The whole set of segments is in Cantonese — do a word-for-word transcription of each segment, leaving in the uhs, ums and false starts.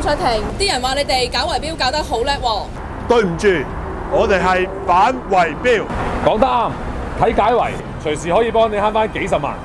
林卓廷，啲人話你哋搞圍標搞得好叻喎。 對唔住，我哋係反圍標。 講得啱，睇解圍隨時可以幫你慳翻幾十萬。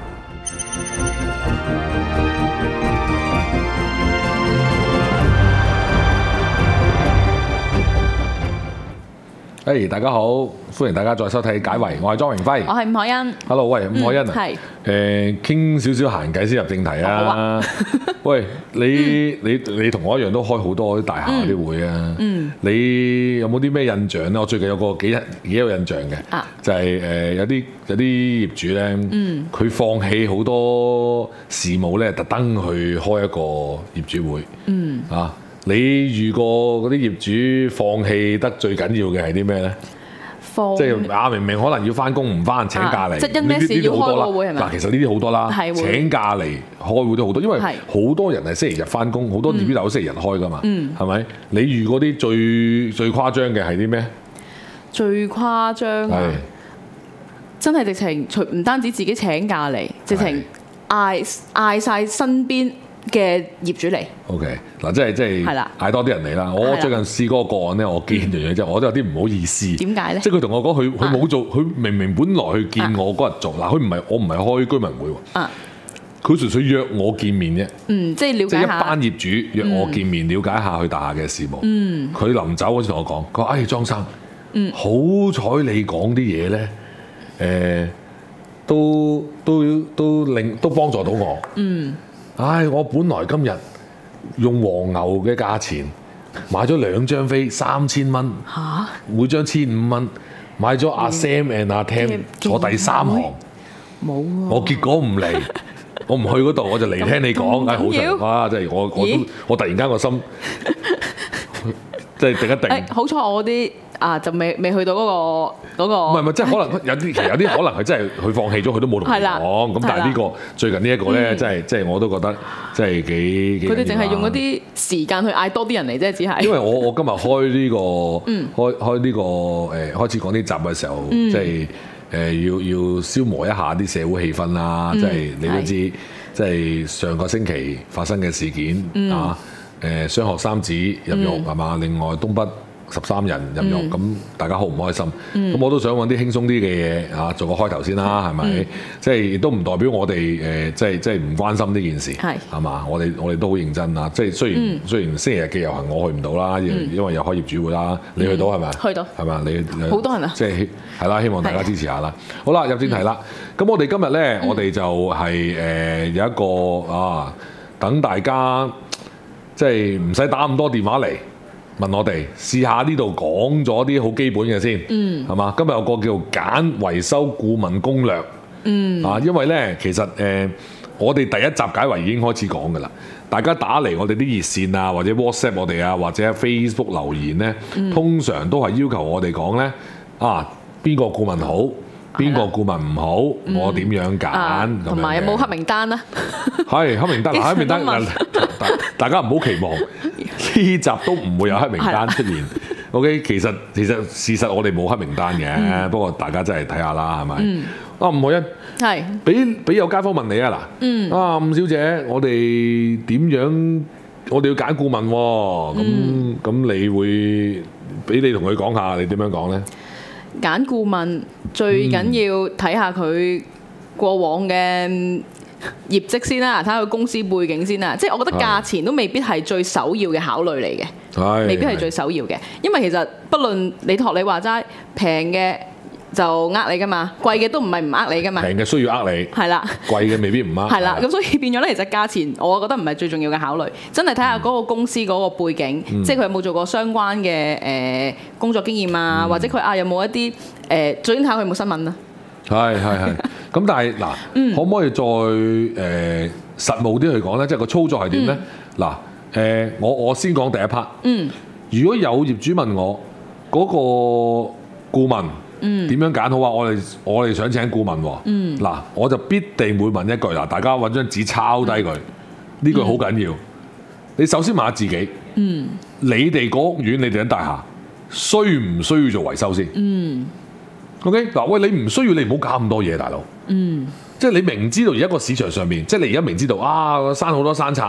誒，hey, 大家好，歡迎大家再收睇解圍，我係莊榮輝， 我係伍凱欣。 Hello， 喂，伍凱欣啊， 係誒傾少少閒偈先入正題啊。 啊喂，你你你同我一樣都開好多啲大廈啲會啊。嗯，你有冇啲咩印象咧？我最近有個幾幾有印象嘅，啊、就係、是、誒、呃、有啲有啲業主咧，佢、嗯、放棄好多事務咧，特登去開一個業主會。嗯，啊。你遇過嗰啲業主放棄得最緊要嘅係啲咩咧？ 放即係啊，明明可能要翻工唔翻，請假嚟。 啊、即係因咩事要開個會係咪？ 嗱，其實呢啲好多啦，請假嚟開會都好多，因為好多人係星期日翻工，好多業主樓星期日開噶嘛，係咪、嗯？你遇過啲最最誇張嘅係啲咩？ 最誇張啊！真係直情除唔單止自己請假嚟，直情嗌嗌曬身邊嘅業主嚟 ，OK 嗱，即係即係嗌多啲人嚟啦。我最近試過個案咧，我見樣嘢啫，我都有啲唔好意思。點解咧？即係佢同我講，佢佢冇做，佢明明本來去見我嗰日做，嗱，佢唔係我唔係開居民會喎。啊，佢純粹約我見面啫。嗯，即係了解下。即係一班業主約我見面，了解下佢大廈嘅事務。嗯，佢臨走嗰時同我講，佢話：哎，莊生，嗯，好彩你講啲嘢咧，誒，都都都令都幫助到我。嗯。唉！我本來今日用黃牛嘅價錢買咗兩張飛，三千蚊，嚇，每張千五蚊，買咗阿 Sam and 阿 Tam 坐第三行，冇喎，我結果唔嚟，我唔去嗰度，我就嚟聽你講，唉，好長哇！真係我我都我突然間個心即係定一定。 好彩我啲啊就未未去到嗰個嗰個。唔係唔係，即係可能有啲其實有啲可能係真係佢放棄咗，佢都冇同我講。咁但係呢個最近呢一個咧，真係即係我都覺得真係幾幾。佢哋淨係用嗰啲時間去嗌多啲人嚟啫，只係。 因為我我今日開呢個開開呢個誒開始講呢集嘅時候，即係誒要要消磨一下啲社會氣氛啦。即係你都知，即係上個星期發生嘅事件啊。誒雙學三子入獄係嘛？另外東北十三人入獄，咁、嗯、大家好唔開心。咁、嗯、我都想揾啲輕鬆啲嘅嘢啊，做個開頭先啦，係咪？嗯、即係亦都唔代表我哋誒、呃，即係即係唔關心呢件事，係嘛是？我哋我哋都好認真啊！即係雖然、嗯、雖然星期日嘅遊行我去唔到啦，因因為有開業主會啦，你去到係咪？ 去到係嘛？你好多人啊！ 即係係啦，希望大家支持下啦。的好啦，入正題啦。咁、嗯、我哋今日咧，嗯、我哋就係、是、誒、呃、有一個啊，等大家。即係唔使打咁多電話嚟問我哋，試下呢度講咗啲好基本嘅先，係嘛、嗯？今日有個叫簡維修顧問攻略，嗯、啊，因為咧其實誒、呃，我哋第一集解圍已經開始講㗎啦。大家打嚟我哋啲熱線啊，或者 WhatsApp 我哋啊，或者 Facebook 留言咧，嗯、通常都係要求我哋講咧，啊邊個顧問好？邊個顧問唔好？嗯、我點樣揀？ 同埋有冇黑名單啊？ 係黑名單，黑名單，大家唔好期望呢集都唔會有黑名單出現。OK， 其實其實事實我哋冇黑名單嘅，嗯、不過大家真係睇下啦，係咪？嗯、啊，伍凱欣，係俾俾有街坊問你啊嗱，嗯、啊伍小姐，我哋點樣？我哋要揀顧問喎，咁咁、嗯、你會俾你同佢講下，你點樣講咧？ 揀顧問最緊要睇下佢過往嘅業績先啦，睇下佢公司背景先啦。即係我覺得價錢都未必係最首要嘅考慮嚟嘅，是未必係最首要嘅。因為其實不論你學你話齋平嘅就呃你噶嘛，貴嘅都唔係唔呃你噶嘛。 平嘅需要呃你，係啦的，貴嘅未必唔呃。 係啦，咁所以變咗咧，其實價錢我覺得唔係最重要嘅考慮，真係睇下嗰個公司嗰個背景，嗯、即係佢有冇做過相關嘅誒、呃、工作經驗啊，嗯、或者佢啊有冇一啲誒，最緊睇下佢有冇新聞啊。係係係，咁但係嗱，嗯、可唔可以再誒、呃、實務啲去講咧？即係個操作係點咧？嗱誒、嗯呃，我我先講第一 part。嗯，如果有業主問我嗰、嗰個顧問，嗯，點樣揀好啊？我哋我哋想請顧問喎。嗯，嗱，我就必定會問一句嗱，大家揾張紙抄低佢，呢、嗯、句好緊要。你首先問下自己，嗯，你哋嗰屋苑，你哋喺大廈需唔需要做維修先？嗯。OK 嗱，喂，你唔需要，你唔好搞咁多嘢，大佬。嗯。即係你明知道而家個市場上面，即係你而家明知道啊，山好多山賊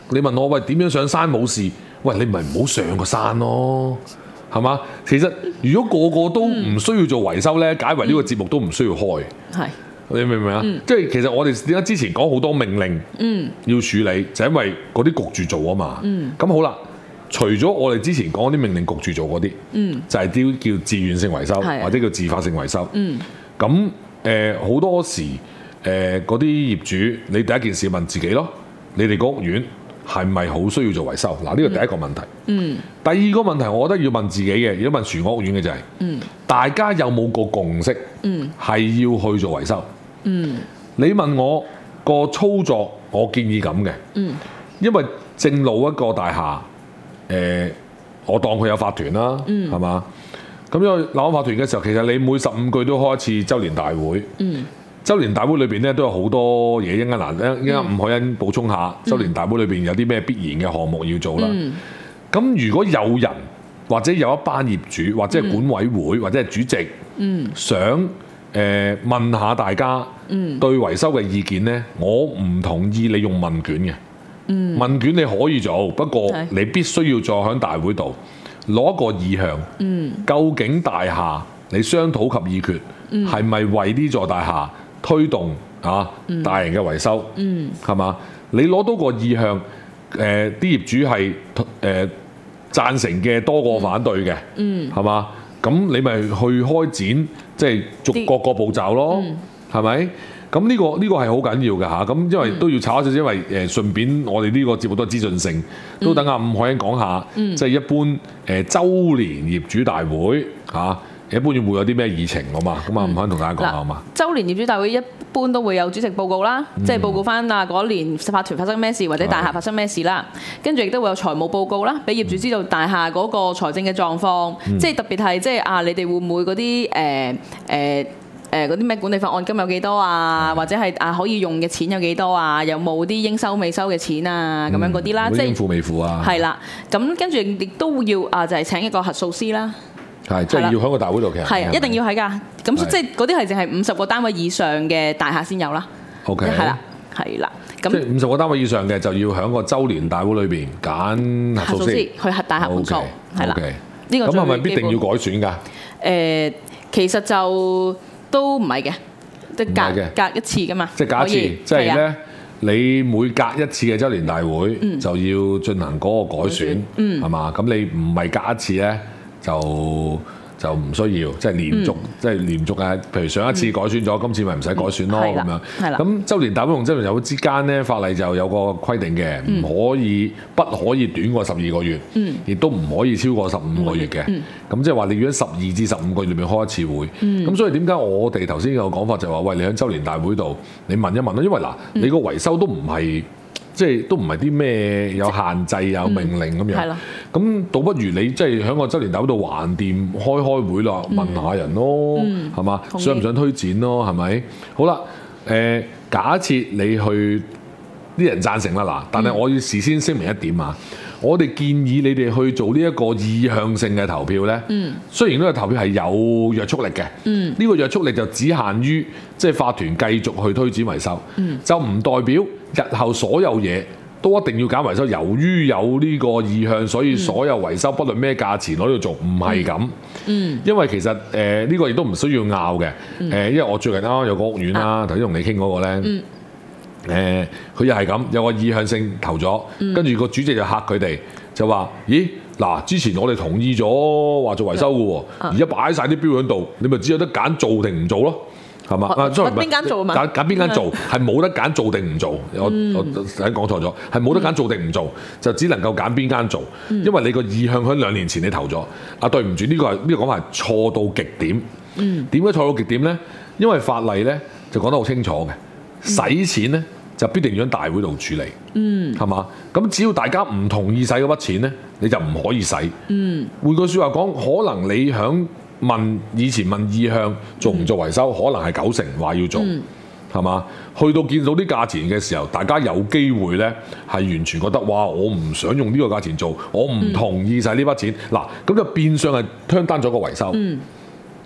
你問我喂點樣上山冇事？喂，你咪唔好上個山咯，係嘛？其實如果個個都唔需要做維修咧，解圍呢個節目都唔需要開。係、嗯，你明唔明啊？嗯、即係其實我哋點解之前講好多命令要處理，就係、因為嗰啲焗住做啊嘛。咁、嗯、好啦。除咗我哋之前講啲命令焗住做嗰啲，嗯、就係啲叫自願性維修，的或者叫自發性維修。咁誒好多時誒嗰啲業主，你第一件事問自己咯，你哋個屋苑係咪好需要做維修？嗱，呢個第一個問題。嗯、第二個問題，我覺得要問自己嘅，如果問全屋苑嘅就係、是，嗯、大家有冇個共識係要去做維修？嗯、你問我個操作，我建議咁嘅，嗯、因為正路一個大廈。誒、呃，我當佢有法團啦，係嘛、嗯？咁因為立案法團嘅時候，其實你每十五個月都開一次週年大會。嗯，週年大會裏邊咧都有好多嘢，應該嗱，應該吳凱欣補充下，週、嗯、年大會裏邊有啲咩必然嘅項目要做啦。咁、嗯、如果有人或者有一班業主或者係管委會、嗯、或者係主席，嗯，想誒、呃、問下大家對維修嘅意見咧，我唔同意你用問卷嘅。嗯、問卷你可以做，不過你必須要再喺大會度攞個意向。嗯、究竟大廈你商討及議決係咪、嗯、為呢座大廈推動啊、嗯、大型嘅維修？係嘛、嗯？你攞到個意向，誒、呃、啲業主係誒、呃、贊成嘅多過反對嘅，係嘛、嗯？咁你咪去開展，即係逐個個步驟咯，係咪、嗯？咁呢、呢個呢、呢個係好緊要嘅嚇，咁因為都要炒一少少，因為誒、呃、順便我哋呢個節目都係資訊性，嗯、都等阿吳凱欣講下，即係、嗯、一般誒、呃、週年業主大會嚇、啊，一般會有啲咩議程好嘛？咁啊，吳凱欣同大家講下好嘛？ 週年業主大會一般都會有主席報告啦，嗯、即係報告翻啊嗰年法團發生咩事或者大廈發生咩事啦，跟住亦都會有財務報告啦，俾業主知道大廈嗰個財政嘅狀況，嗯、即係特別係即係啊，你哋會唔會嗰啲誒誒？呃呃誒嗰啲咩管理費按金有幾多啊？的或者係啊可以用嘅錢有幾多啊？有冇啲應收未收嘅錢啊？咁、嗯、樣嗰啲啦，即係應付未付啊？ 係啦，咁跟住亦都要啊，就係、是、請一個核數師啦。 係，即係要喺個大會度嘅。係， 一定要喺㗎。咁即係嗰啲係淨係五十個單位以上嘅大廈先有啦。 OK。 係啦，係啦。咁即係五十個單位以上嘅就要喺個週年大會裏邊揀核數師去核大廈盤數。係啦。 OK。呢個咁係咪必定要改選㗎？誒、 呃，其實就。都唔係嘅，即係隔隔一次㗎嘛。 即係隔一次，即係咧，你每隔一次嘅週年大會、嗯、就要進行嗰個改選，係嘛、嗯？咁你唔係隔一次咧，就就唔需要，即係連續，嗯、即係連續啊！譬如上一次改選咗，嗯、今次咪唔使改選咯，咁、嗯、樣。係啦。咁週年大會同週年大會之間咧，法例就有個規定嘅，唔、嗯、可以不可以短過十二個月，亦、嗯、都唔可以超過十五個月嘅。嗯咁即係話你如果十二至十五個月裏面開一次會，咁、嗯、所以點解我哋頭先有講法就係話，喂，你喺週年大會度，你問一問咯，因為嗱，嗯、你個維修都唔係，即係都唔係啲咩有限制有命令咁、嗯、樣，咁、嗯、倒不如你即係喺個週年大會度橫掂開開會啦，問下人咯，係嘛、嗯？想唔想推展咯？係咪？好啦，誒、呃，假設你去啲人贊成啦，嗱，但係我要事先聲明一點啊。我哋建議你哋去做呢一個意向性嘅投票呢。嗯、雖然呢個投票係有約束力嘅，呢、嗯、個約束力就只限於即係法團繼續去推展維修，嗯、就唔代表日後所有嘢都一定要揀維修。由於有呢個意向，所以所有維修不論咩價錢攞嚟做，唔係咁。嗯、因為其實誒呢、呃這個亦都唔需要拗嘅。誒、呃，因為我最近啱啱有個屋苑啦，頭先同你傾嗰個呢。嗯誒，佢又係咁，有個意向性投咗，跟住個主席就嚇佢哋，就話：咦，嗱，之前我哋同意咗話做維修嘅喎，而家擺晒啲標喺度，你咪只有得揀做定唔做咯，係嘛？啊，所以邊間做啊嘛？ 揀揀邊間做，係冇得揀做定唔做。我我頭先講錯咗，係冇得揀做定唔做，就只能夠揀邊間做，因為你個意向喺兩年前你投咗。啊，對唔住，呢個係呢個講法係錯到極點。點解錯到極點咧？因為法例咧就講得好清楚嘅。使錢咧就必定要喺大會度處理，係嘛、嗯？咁只要大家唔同意使嗰筆錢咧，你就唔可以使。嗯、換句説話講，可能你響問以前問意向做唔做維修，嗯、可能係九成話要做，係嘛、嗯？去到見到啲價錢嘅時候，大家有機會咧係完全覺得哇，我唔想用呢個價錢做，我唔同意使呢筆錢。嗱、嗯，咁就變相係 turn down咗個維修。嗯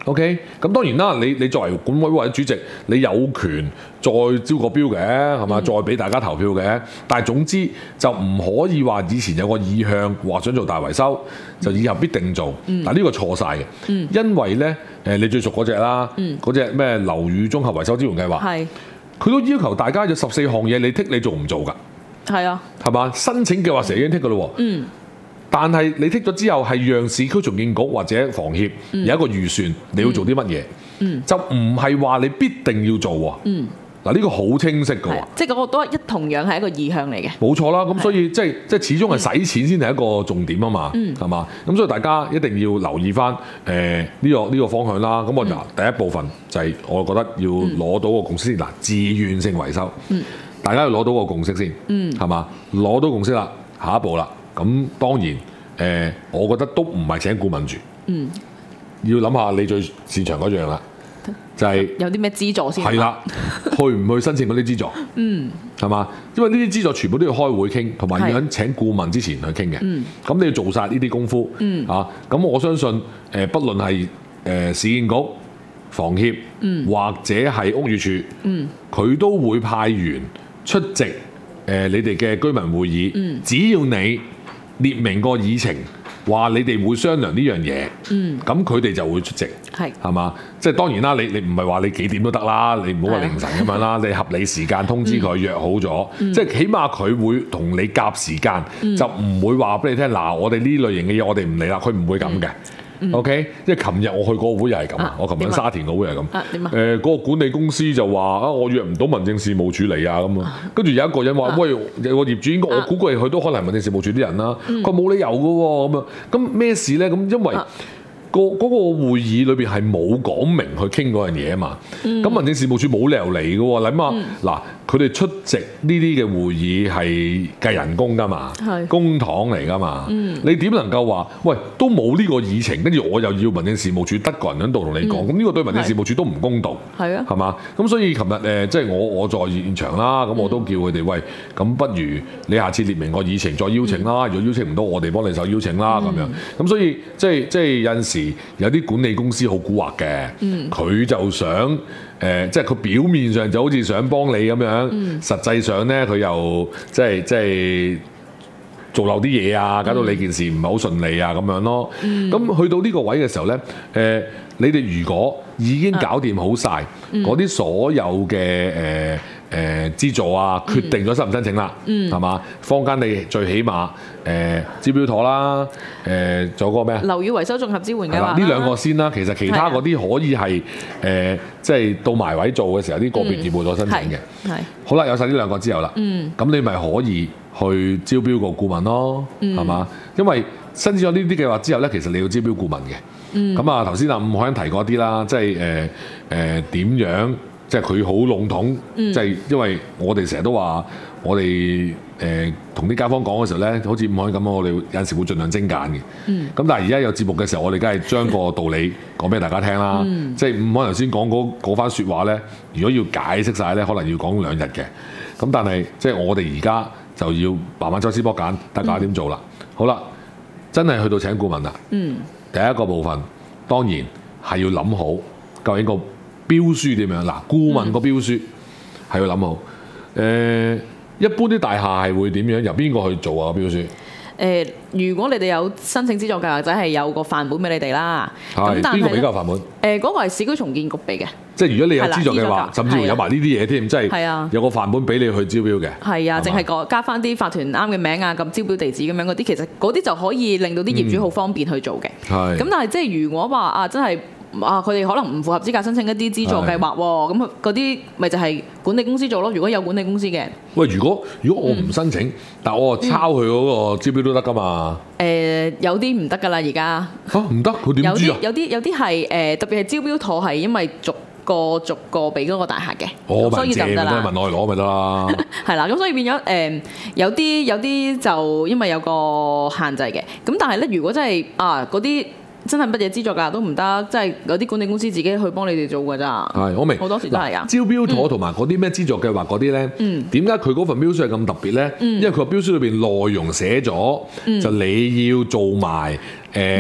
OK， 咁當然啦，你你作為管委會或者主席，你有權再招個標嘅，係嘛？嗯、再俾大家投票嘅。但係總之就唔可以話以前有個意向話想做大維修，就以後必定做。嗯、但呢個錯晒嘅，嗯、因為咧誒，你最熟嗰隻啦，嗰隻咩樓宇綜合維修支援計劃，佢、嗯、都要求大家有十四項嘢，你剔你做唔做㗎？係啊，係嘛？申請嘅話成日已經剔㗎咯喎。嗯但係你剔咗之後，係讓市區重建局或者房協有一個預算，嗯、你要做啲乜嘢，嗯、就唔係話你必定要做喎。嗱、嗯，呢個好清晰嘅喎， 即係嗰個都一同樣係一個意向嚟嘅。 冇錯啦，咁所以即係即係始終係使錢先係一個重點啊嘛，係嘛、嗯？咁所以大家一定要留意翻誒呢個呢、呢個方向啦。咁我嗱、嗯、第一部分就係我覺得要攞到個共識先。嗱、嗯，自願性維修，嗯、大家要攞到個共識先，係嘛、嗯？攞到共識啦，下一步啦。咁當然，誒、呃，我覺得都唔係請顧問住，嗯，要諗下你最擅長嗰樣啦，就係、是、 有啲咩資助先， 係啦，去唔去申請嗰啲資助，嗯，係嘛？因為呢啲資助全部都要開會傾，同埋要喺請顧問之前去傾嘅，嗯，咁你要做晒呢啲功夫，嗯，啊，咁我相信，誒、呃，不論係誒、呃、市建局、房協，嗯，或者係屋宇署，嗯，佢都會派員出席，誒、呃，你哋嘅居民會議，嗯，只要你列明個議程，話你哋會商量呢樣嘢，咁佢哋就會出席，係係嘛？即係當然啦，你你唔係話你幾點都得啦，你唔好話凌晨咁樣啦，你合理時間通知佢、嗯、約好咗，嗯、即係起碼佢會同你夾時間，嗯、就唔會話俾你聽嗱，我哋呢類型嘅嘢我哋唔嚟啦，佢唔會咁嘅。嗯、OK，因為琴日我去嗰個會又係咁，啊、我琴日沙田個會係咁。誒，嗰、啊呃嗰個管理公司就話啊，我約唔到民政事務處嚟啊咁啊。跟住有一個人話：喂，有個業主應該我估計佢都可能係民政事務處啲人啦。佢冇、嗯、理由嘅喎咁啊。咁咩事咧？咁因為個嗰個會議裏邊係冇講明去傾嗰樣嘢啊嘛。咁、嗯、民政事務處冇理由嚟嘅喎。諗下嗱。佢哋出席呢啲嘅會議係計人工㗎嘛，是公帑嚟㗎嘛，嗯、你點能夠話喂都冇呢個議程，跟住我又要民政事務處得個人喺度同你講，咁呢、嗯、個對民政事務處都唔公道，係啊，係嘛？咁所以琴日誒即係我我在現場啦，咁我都叫佢哋喂，咁不如你下次列明個議程再邀請啦，嗯、如果邀請唔到，我哋幫你手邀請啦咁、嗯、樣。咁所以即係即係有陣時有啲管理公司好蠱惑嘅，佢、嗯、就想。誒、呃，即係佢表面上就好似想幫你咁樣，嗯、實際上咧佢又即係即係做漏啲嘢啊，搞到你件事唔係好順利啊咁樣咯。咁、嗯、去到呢個位嘅時候咧，誒、呃，你哋如果已經搞掂好晒嗰啲所有嘅誒，呃誒、呃、資助啊，決定咗申唔申請啦，係嘛、嗯？坊間你最起碼誒、呃、招標妥啦，誒仲有個咩啊？樓宇維修綜合支援嘅話，呢兩個先啦。其實其他嗰啲可以係誒，即係、呃就是、到埋位做嘅時候，啲個別業務再申請嘅。係、嗯、好啦，有晒呢兩個之後啦，咁、嗯、你咪可以去招標個顧問咯，係嘛、嗯？因為申請咗呢啲計劃之後咧，其實你要招標顧問嘅。咁啊、嗯，頭先阿伍凱欣提過啲啦，即係誒誒點樣？即係佢好籠統，即係、嗯、因為我哋成日都話，我哋誒同啲街坊講嘅時候咧，好似伍凱欣咁，我哋有陣時會盡量精簡嘅。咁、嗯、但係而家有節目嘅時候，我哋梗係將個道理講俾大家聽啦。嗯、即係伍凱欣頭先講嗰嗰番説話咧，如果要解釋晒咧，可能要講兩日嘅。咁但係即係我哋而家就要慢慢抽絲剝繭，大家點做啦？嗯、好啦，真係去到請顧問啦。嗯、第一個部分當然係要諗好究竟個標書點樣？嗱，顧問個標書係要諗好。誒、呃，一般啲大廈係會點樣？由邊個去做啊？標書？誒、 呃，如果你哋有申請資助計劃，就係有個範本俾你哋啦。 係是，邊個俾個範本？誒、 呃，嗰、那個係市區重建局俾嘅。即係如果你有資助計劃，甚至乎有埋呢啲嘢添，即係有個範本俾你去招標嘅。係啊，淨係個加翻啲法團啱嘅名啊，咁招標地址咁樣嗰啲，其實嗰啲就可以令到啲業主好方便去做嘅。係、嗯。咁但係即係如果話啊，真係。啊！佢哋可能唔符合資格申請一啲資助計劃喎，咁嗰啲咪就係管理公司做咯。如果有管理公司嘅，喂，如果如果我唔申請，嗯、但我抄佢嗰個招標都得噶嘛？ 誒、呃，有啲唔得噶啦，而家嚇唔得，佢點知啊？ 有啲有啲係誒，特別係招標妥係因為逐個逐個俾嗰個大廈嘅， 我所以就唔得啦。 問我嚟攞咪得啦。 係啦，咁所以變咗誒、呃，有啲有啲就因為有個限制嘅。咁但係咧，如果真係啊嗰啲。真係乜嘢資助㗎都唔得，即係有啲管理公司自己去幫你哋做㗎咋。係，我明。好多時都係啊。招標妥同埋嗰啲咩資助計劃嗰啲咧，點解佢嗰份標書係咁特別咧？嗯、因為佢個標書裏邊內容寫咗，嗯、就你要做埋誒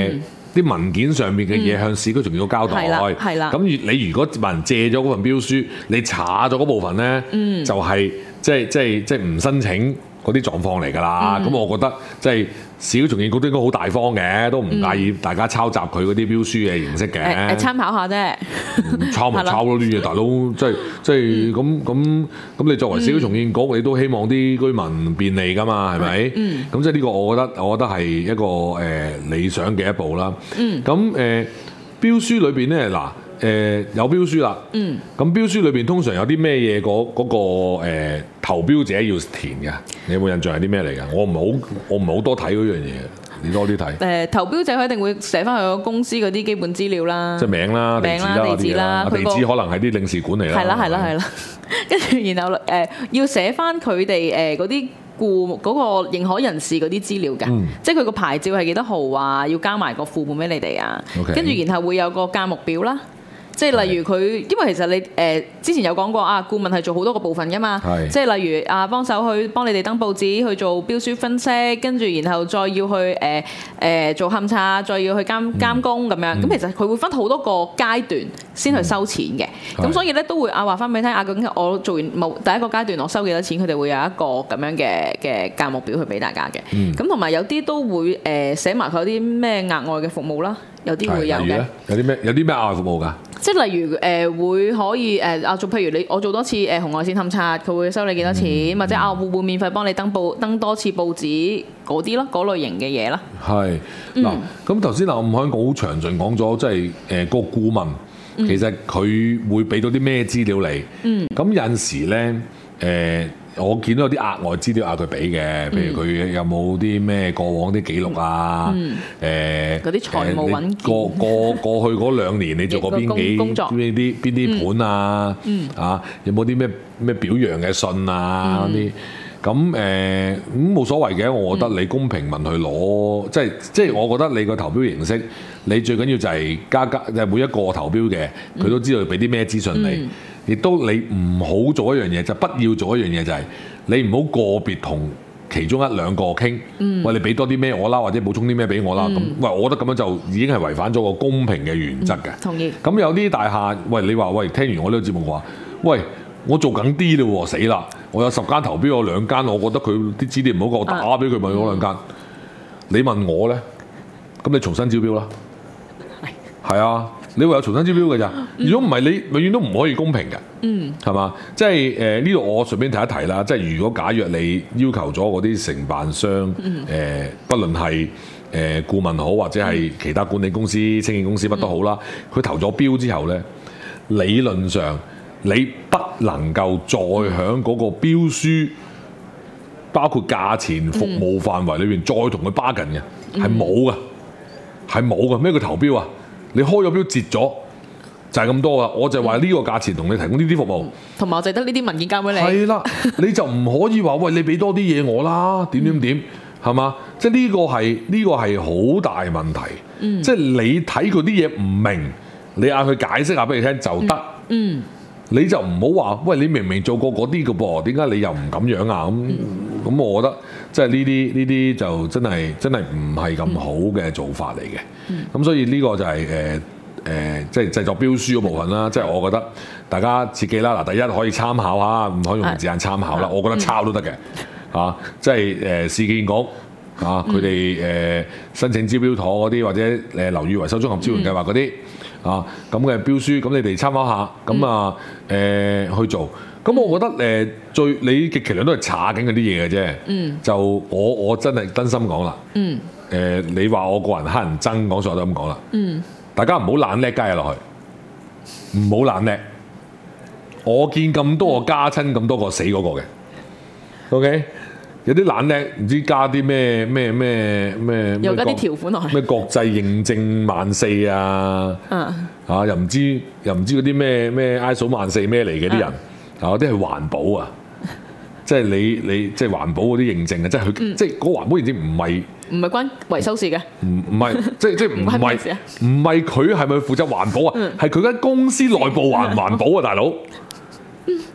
啲文件上面嘅嘢向市區重建局交代。 係啦，係啦。 咁你如果問人借咗嗰份標書，你查咗嗰部分咧，嗯、就係即係即係即係唔申請嗰啲狀況嚟㗎啦。咁、嗯、我覺得即係市區重建局都應該好大方嘅，都唔介意大家抄襲佢嗰啲標書嘅形式嘅。誒、 嗯呃、參考下啫、 嗯，抄咪抄咯啲嘢，大佬即係即係咁咁咁，你作為市區重建局，你都希望啲居民便利㗎嘛，係咪？嗯。咁即係呢個，我覺得我覺得係一個誒、呃、理想嘅一步啦。嗯。咁誒、呃、標書裏邊咧嗱。誒、呃、有標書啦，咁、嗯、標書裏邊通常有啲咩嘢嗰嗰個、呃、投標者要填嘅？你有冇印象係啲咩嚟㗎？我唔係好，我唔係好多睇嗰樣嘢，你多啲睇。誒、呃、投標者佢一定會寫翻佢個公司嗰啲基本資料啦，即係名啦、名啦、地址啦，地址可能係啲領事館嚟啦。係啦，係啦，係啦。跟住然後誒、呃、要寫翻佢哋誒嗰啲顧嗰個認可人士嗰啲資料嘅，嗯、即係佢個牌照係幾多號啊？要交埋個副本俾你哋啊。跟住 Okay. 然後會有個價目表啦。即係例如佢，因為其實你誒、呃、之前有講過啊，顧問係做好多個部分㗎嘛。是即係例如啊，幫手去幫你哋登報紙，去做標書分析，跟住然後再要去誒誒、呃呃、做勘察，再要去監監工咁樣。咁、嗯、其實佢會分好多個階段先去收錢嘅。咁、嗯、所以咧都會啊話翻俾你聽啊，究竟我做完冇第一個階段我收幾多錢，佢哋會有一個咁樣嘅嘅價目表去俾大家嘅。咁同埋有啲都會誒、呃、寫埋佢有啲咩額外嘅服務啦。有啲會有嘅，有啲咩有啲咩額外服務㗎？即係例如誒、呃、會可以誒啊做，譬如你我做多次誒、呃、紅外線探測，佢會收你幾多錢，嗯、或者啊會唔會免費幫你登報登多次報紙嗰啲咯，嗰類型嘅嘢啦。係嗱，咁頭先嗱，我唔可以講好詳盡講咗，即係誒個顧問、嗯、其實佢會俾到啲咩資料你？嗯，咁有陣時咧誒。呃我見到有啲額外資料嗌佢俾嘅，譬如佢有冇啲咩過往啲記錄啊？誒嗰啲財務文件，過過過去嗰兩年你做過邊幾邊啲邊啲盤啊？嗯、啊有冇啲咩咩表揚嘅信啊？嗰啲咁誒咁冇所謂嘅，我覺得你公平問佢攞，嗯、即係即係我覺得你個投標形式，你最緊要就係加加就係每一個投標嘅，佢都知道俾啲咩資訊你。嗯亦都你唔好做一樣嘢，就不要做一樣嘢，就係你唔好個別同其中一兩個傾，嗯、喂你俾多啲咩我啦，或者補充啲咩俾我啦，咁、嗯、喂我覺得咁樣就已經係違反咗個公平嘅原則嘅、嗯。同意。咁有啲大廈，喂你話喂聽完我呢個節目話，喂我做緊啲嘞喎，死啦！我有十間投標，我兩間，我覺得佢啲資料唔好夠，我打俾佢咪嗰兩間。嗯、你問我咧，咁你重新招標啦。係。係啊。你會有重新招標嘅咋？如果唔係，你永遠都唔可以公平嘅，係嘛、嗯？即係誒呢度我順便提一提啦。即係如果假若你要求咗嗰啲承辦商誒、嗯呃，不論係誒、呃、顧問好，或者係其他管理公司、清潔公司乜都好啦，佢、嗯、投咗標之後咧，理論上你不能夠再喺嗰個標書，包括價錢、服務範圍裏邊再同佢 bargain 嘅，係冇嘅，係冇嘅。咩叫投標啊？你開咗標截咗就係、是、咁多啦，我就話呢個價錢同你提供呢啲服務，同埋我就得呢啲文件交俾你。係啦，你就唔可以話喂你俾多啲嘢我啦，點點點係嘛？即係呢個係呢、這個係好大問題。嗯、即係你睇佢啲嘢唔明，你嗌佢解釋下俾你聽就得、嗯。嗯，你就唔好話喂你明明做過嗰啲嘅噃，點解你又唔咁樣啊？咁咁、嗯，我覺得即係呢啲呢啲就真係真係唔係咁好嘅做法嚟嘅。咁、嗯、所以呢個就係誒誒，即係製作標書嗰部分啦。即係我覺得大家切記啦。嗱，第一可以參考下，唔可以用字眼參考啦。我覺得抄都得嘅嚇。即係誒市建局啊，佢哋誒申請招標妥嗰啲，或者誒樓宇維修綜合支援計劃嗰啲啊咁嘅標書，咁你哋參考下，咁啊誒去做。咁我覺得誒、呃、最你極其量都係查緊嗰啲嘢嘅啫。嗯，就我我真係真心講啦。嗯。誒、呃，你話我個人乞人憎，講錯都咁講啦。嗯，大家唔好懶叻加入落去，唔好懶叻。我見咁多個加親，咁多個死嗰個嘅。OK，有啲懶叻，唔知加啲咩咩咩咩，又加啲條款落去。咩國際認證萬四啊？嗯。啊，又唔知又唔知嗰啲咩咩 I S O 萬四咩嚟嘅啲人，啊，嗰啲係環保啊。即係你你即係環保嗰啲認證啊，即係佢、嗯、即係嗰個環保認證唔係唔係關維修事嘅，唔唔係即係即係唔係唔係佢係咪負責環保啊？係佢間公司內部環唔環保啊，大佬？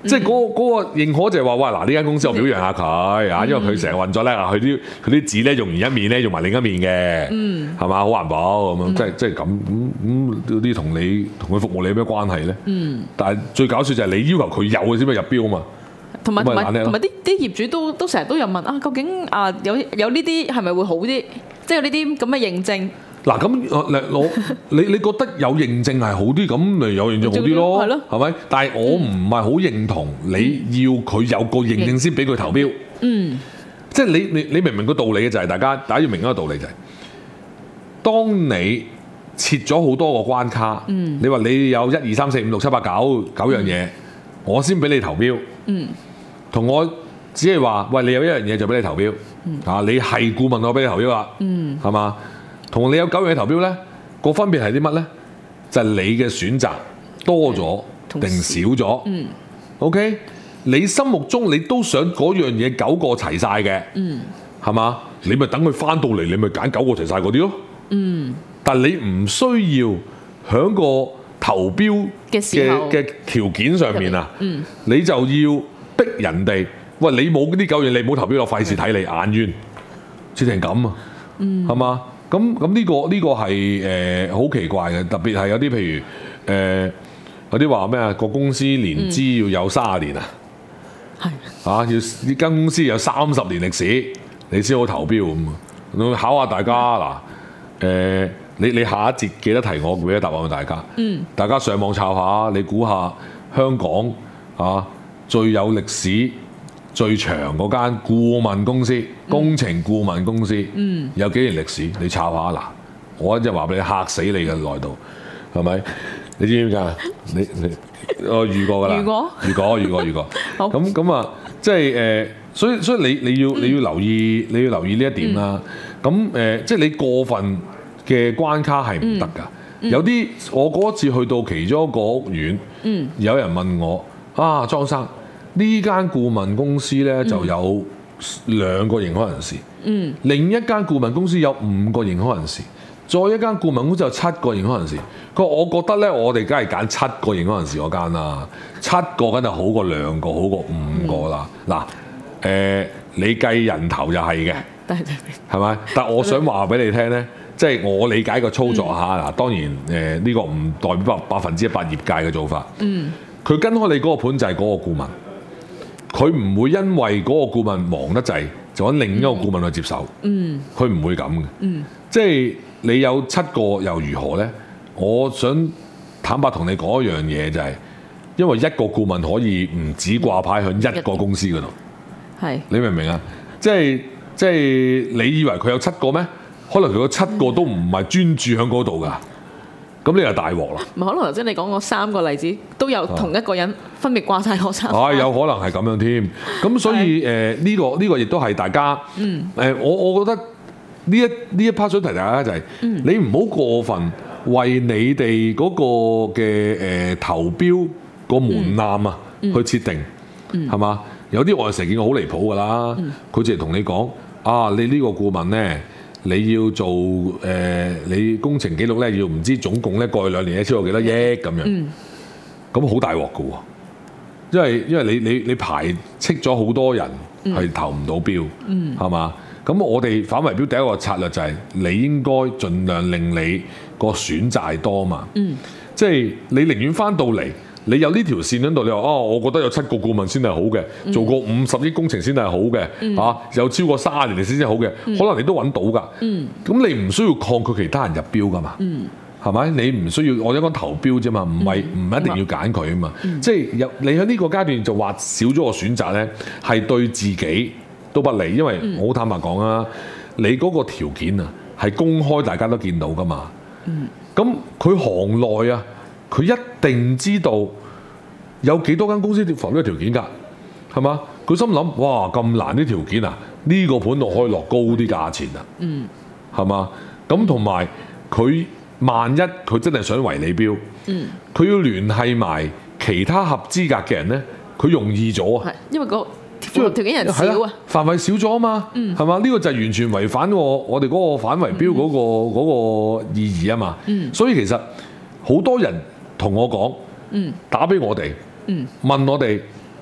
即係嗰嗰個認可就係話，喂嗱呢間公司我表揚下佢啊，因為佢成日運作咧，佢啲佢啲紙咧用完一面咧用埋另一面嘅，係嘛好環保咁樣，即係即係咁咁咁啲同你同佢服務你有咩關係咧？但係最搞笑就係你要求佢有嘅先咪入標啊嘛。 同埋同埋同埋啲啲業主都都成日都有問啊，究竟啊有有呢啲係咪會好啲？即係有呢啲咁嘅認證。 嗱咁我你你覺得有認證係好啲，咁咪有認證好啲咯，係咪？但係我唔係好認同你要佢有個認證先俾佢投標。嗯，即係你你你明唔明個道理嘅就係大家大家要明一個道理就係，當你設咗好多個關卡，嗯、你話你有一二三四五六七八九九樣嘢，嗯、我先俾你投標。嗯，同我只係話喂，你有一樣嘢就俾你投標。嗯、啊，你係顧問我俾你投標啦。嗯，係嘛？同你有九樣嘢投標咧，個分別係啲乜咧？就係、是、你嘅選擇多咗定少咗？嗯，OK，你心目中你都想嗰樣嘢九個齊晒嘅，嗯，係嘛？你咪等佢翻到嚟，你咪揀九個齊晒嗰啲咯。嗯，但係你唔需要喺個投標嘅嘅條件上面啊，嗯，你就要逼人哋，喂，你冇呢九樣，你唔好投標，我費事睇你眼冤，切成咁啊，嗯，係嘛？咁咁呢個呢、呢個係誒好奇怪嘅，特別係有啲譬如誒、呃、有啲話咩啊，個公司年資要有三十年啊，係、嗯、啊，要呢間公司有三十年歷史，你先好投標咁。考下大家嗱，誒、呃、你你下一節記得提我，俾啲答案俾大家。嗯，大家上網抄下，你估下香港啊最有歷史最長嗰間顧問公司，工程顧問公司，嗯、有幾年歷史？你抄下嗱，我一陣話俾你嚇死你嘅內度，係咪？你知唔知㗎？你你我遇過㗎啦，遇過遇過遇過遇過。咁咁啊，即係誒，所以所以你你要你要留意你要留意呢一點啦。咁誒、呃，即係你過分嘅關卡係唔得㗎。嗯、有啲我嗰次去到其中一個屋苑，嗯、有人問我啊，莊生。呢間顧問公司咧就有兩個認可人士，嗯、另一間顧問公司有五個認可人士，再一間顧問公司有七個認可人士。佢話：我覺得咧，我哋梗係揀七個認可人士嗰間啦，七個梗係好過兩個，好過五個啦。嗱、嗯，誒、呃，你計人頭就係嘅，係咪？但我想話俾你聽咧，即係我理解個操作嚇嗱，當然誒呢、呃呢個唔代表百百分之一百業界嘅做法。嗯，佢跟開你嗰個盤就係嗰個顧問。佢唔會因為嗰個顧問忙得滯，就揾另一個顧問去接手。嗯，佢唔會咁嘅。嗯，即係你有七個又如何呢？我想坦白同你講一樣嘢就係、是，因為一個顧問可以唔止掛牌喺一個公司嗰度。係、嗯，你明唔明啊？即係即係你以為佢有七個咩？可能佢個七個都唔係專注喺嗰度㗎。咁你又大鑊啦！ 唔係可能頭先你講嗰三個例子都有同一個人分別掛晒嗰三個。 啊，有可能係咁樣添。咁所以誒呢、呃呢個呢、呢個亦都係大家誒、嗯呃，我我覺得呢一呢一 part 想提大家就係、是，嗯、你唔好過分為你哋嗰個嘅誒、呃、投標個門檻啊、嗯、去設定，係嘛、嗯？有啲我係成日見過好離譜㗎啦，佢淨係同你講啊，你呢個顧問咧。你要做誒、呃，你工程記錄咧要唔知總共咧過去兩年咧超過幾多億咁樣，咁好大鑊㗎喎，因為因為你你你排斥咗好多人係投唔到標，係嘛、嗯？咁我哋反圍標第一個策略就係你應該盡量令你個選擇多嘛，嗯、即係你寧願翻到嚟。你有呢條線喺度，你話哦，我覺得有七個顧問先係好嘅，嗯、做過五十億工程先係好嘅，嚇、嗯啊、有超過三十年歷史先係好嘅，嗯、可能你都揾到㗎。咁、嗯、你唔需要抗拒其他人入標㗎嘛？係咪、嗯？你唔需要，我一講投標啫嘛，唔係唔一定要揀佢啊嘛。嗯、即係有你喺呢個階段就話少咗個選擇咧，係對自己都不利，因為我好坦白講啊，你嗰個條件啊係公開，大家都見到㗎嘛。咁佢、嗯、行內啊。佢一定知道有幾多間公司符合呢個條件㗎，係嘛？佢心諗哇咁難啲條件啊，呢、呢個盤落可以落高啲價錢啊，嗯，係嘛？咁同埋佢萬一佢真係想圍你標，嗯，佢要聯繫埋其他合資格嘅人咧，佢容易咗啊，係因為個條件人少啊，範圍少咗啊嘛，嗯，係嘛？呢、呢個就係完全違反我我哋嗰個反圍標嗰、嗰個嗰、嗯、個意義啊嘛，嗯，所以其實好多人。同我講，嗯、打俾我哋，嗯、問我哋，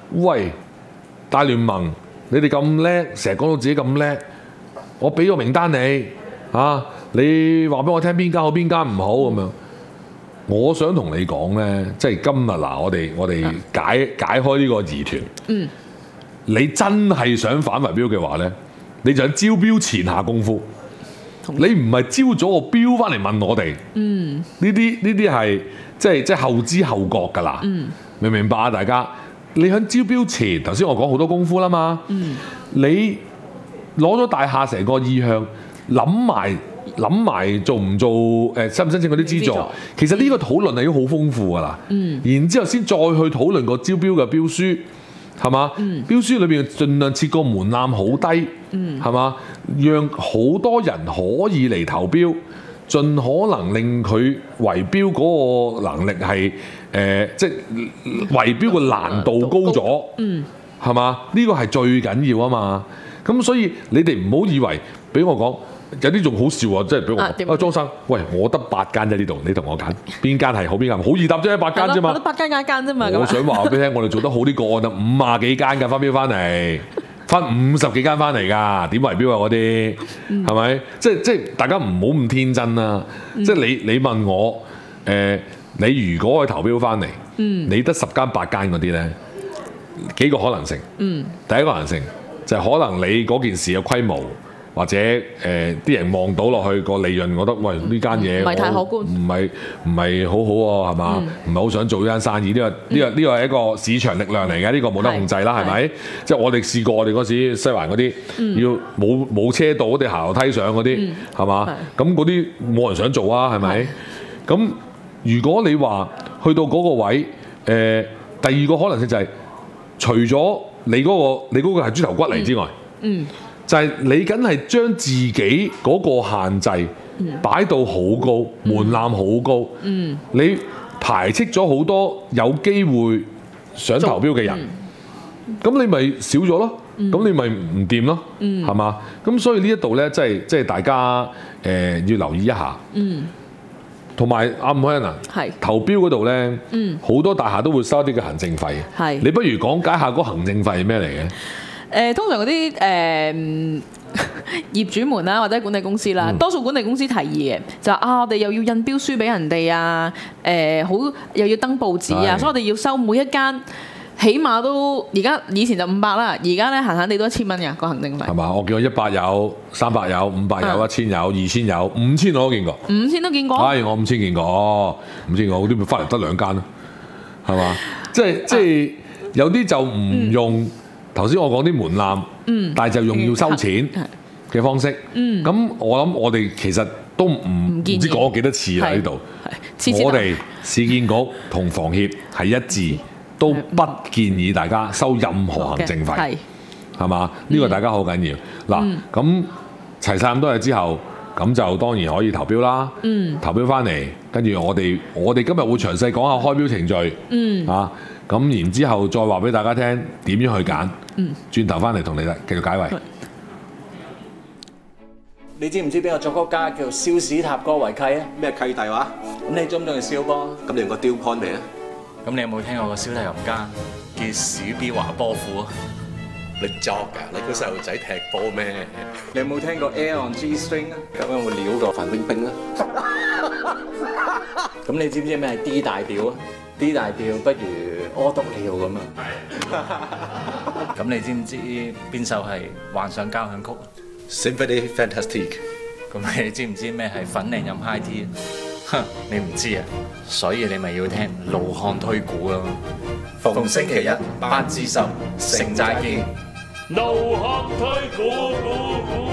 喂，大聯盟你哋咁叻，成日講到自己咁叻，我俾個名單你啊，你話俾我聽邊間好邊間唔好咁樣。我想同你講咧，即係今日嗱，我哋我哋解解開呢個疑團。嗯，你真係想反圍標嘅話咧，你就喺招標前下功夫。你唔係招咗個標翻嚟問我哋。嗯，呢啲呢啲係即係即係後知後覺㗎啦。嗯，明唔明白啊？大家，你喺招標前，頭先我講好多功夫啦嘛。嗯，你攞咗大廈成個意向，諗埋。諗埋做唔做誒申唔申請嗰啲資助，其實呢個討論係已經好豐富㗎啦。嗯，然之後先再去討論個招標嘅標書，係嘛？嗯，標書裏邊盡量設個門檻好低，嗯，係嘛？讓好多人可以嚟投標，盡可能令佢圍標嗰個能力係誒、呃，即係圍標個難度高咗，嗯，係嘛？呢個係最緊要啊嘛。咁所以你哋唔好以為俾我講。有啲仲好笑啊！即係俾我啊，莊生，喂，我得八間啫呢度，你同我揀邊間係好邊間唔好，易答啫，八間啫嘛。我得八間揀一間啫嘛。我想話俾你聽，我哋做得好啲個案啊，五啊幾間㗎分標翻嚟，分五十幾間翻嚟㗎，點圍標啊嗰啲係咪？即係即係大家唔好咁天真啦。嗯、即係你你問我誒、呃，你如果去投標翻嚟，嗯、你得十間八間嗰啲咧，幾個可能性？嗯、第一個可能性就係、是、可能你嗰件事嘅規模。或者誒啲、呃、人望到落去個利潤，覺得喂呢間嘢唔係太可觀，唔係唔係好好喎，係嘛？唔係好想做呢間生意。呢、呢個呢、嗯、個呢個係一個市場力量嚟嘅，呢、呢個冇得控制啦，係咪？即係我哋試過，我哋嗰時西環嗰啲、嗯、要冇冇車道，我哋行樓梯上嗰啲係嘛？咁嗰啲冇人想做啊，係咪？咁如果你話去到嗰個位，誒、呃、第二個可能性就係、是、除咗你嗰、嗰個你嗰個係豬頭骨嚟之外，嗯。嗯就係你梗係將自己嗰個限制擺到好高，嗯、門檻好高，嗯、你排斥咗好多有機會想投標嘅人，咁、嗯、你咪少咗咯，咁、嗯、你咪唔掂咯，係嘛、嗯？咁所以呢一度咧，即係即係大家誒、呃、要留意一下，同埋阿伍凱欣啊，投標嗰度咧，好、嗯、多大廈都會收一啲嘅行政費，是你不如講解下嗰行政費係咩嚟嘅？ 誒、呃、通常嗰啲誒業主們啦，或者管理公司啦，嗯、多數管理公司提議嘅就啊，我哋又要印標書俾人哋啊，誒、呃、好又要登報紙啊，是所以我哋要收每一間，起碼都而家以前就五百啦，而家咧閒閒地都一千蚊嘅個行政費。係嘛？我見過一百有，三百有，五百有，一千有，二千有，五千我都見過。五千都見過。係我五千見過，五千我嗰啲咪翻嚟得兩間咯，係嘛？即係即係有啲就唔用。嗯頭先我講啲門檻，嗯、但係就用要收錢嘅方式。咁、嗯、我諗我哋其實都唔唔知講咗幾多次啦呢度。我哋市建局同房協係一致，都不建議大家收任何行政費，係嘛？呢、呢個大家好緊要。嗱、嗯，咁齊晒咁多嘢之後，咁就當然可以投標啦。嗯、投標翻嚟，跟住我哋我哋今日會詳細講下開標程序。嗯、啊。咁然之後再話俾大家聽點樣去揀，嗯、轉頭翻嚟同你哋繼續解圍。 你知唔知邊個作曲家叫肖史塔哥維契啊？ 咩契弟話？ 咁你中唔中意肖波？ 咁你用個雕 point 未啊？ 咁你有冇聽過個小提琴家叫史比華波夫啊？ 你作㗎？你個細路仔踢波咩？ 你有冇聽過 Air on G String 啊？ 咁有冇料過范冰冰啊？ 咁你知唔知咩係 D 大調啊？D 大調不如屙督尿咁啊！咁你知唔知邊首係幻想交響曲 Symphony Fantastique。 咁你知唔知咩係粉嶺飲 high tea？ 哼，你唔知啊，所以你咪要聽老漢推估啊！逢星期一八至十，城寨見。老漢推估估估。